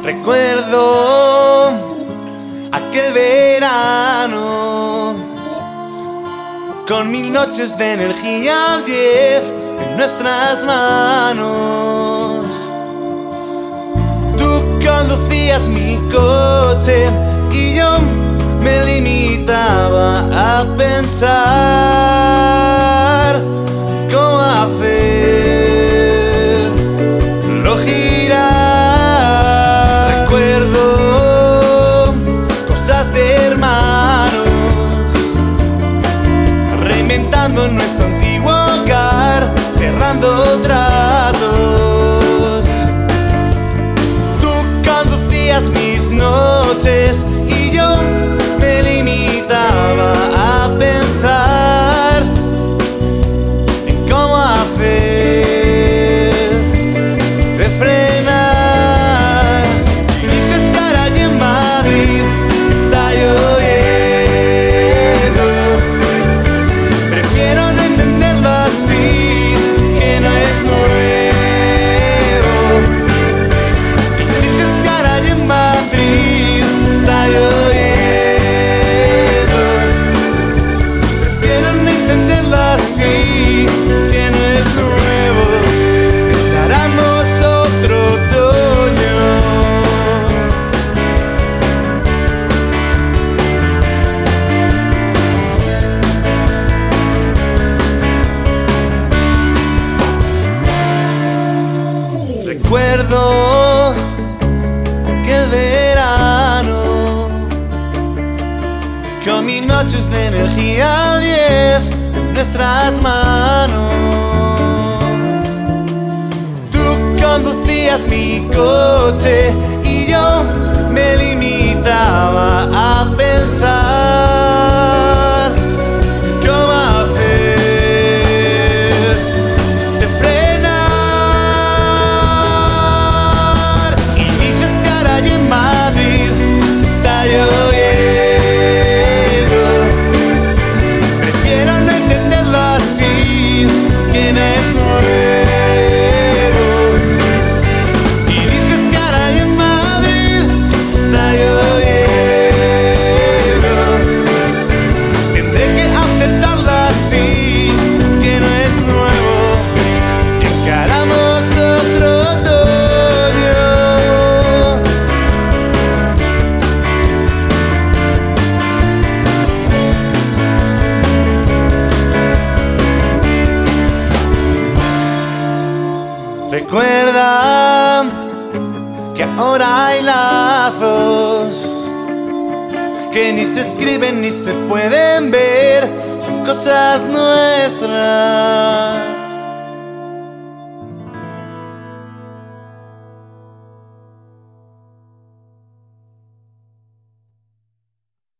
Recuerdo aquel verano con 1000 noches de energía al 10 en nuestras manos. Tú conducías mi coche y yo me limitaba a pensar cómo hacerlo girar. Recuerdo cosas de hermanos, reinventando nuestro antiguo hogar, cerrando tratos. Tú conducías mis noches y yo me limitaba a pensar en cómo hacerte frenar. Dices que ahora allí en Madrid está lloviendo. Prefiero no entenderlo así, que no es nuevo. Y dices que ahora allí en Madrid está lloviendo. Prefiero no entenderlo así, que no es nuevo. Declaramos otro otoño. Recuerdo aquel verano con 1000 noches de energía al 10 en nuestras manos. Tú conducías mi coche y yo me limitaba a pensar cómo hacerte frenar. Y dices que ahora allí en Madrid está lloviendo. Prefiero no entenderlo así, que no es nuevo. Y dices que ahora allí en Madrid está lloviendo. Tendré que aceptarlo así, que no es nuevo. Encaramos otro otoño. Recuerda que ahora hay lazos que ni se escriben ni se pueden ver, son cosas nuestras.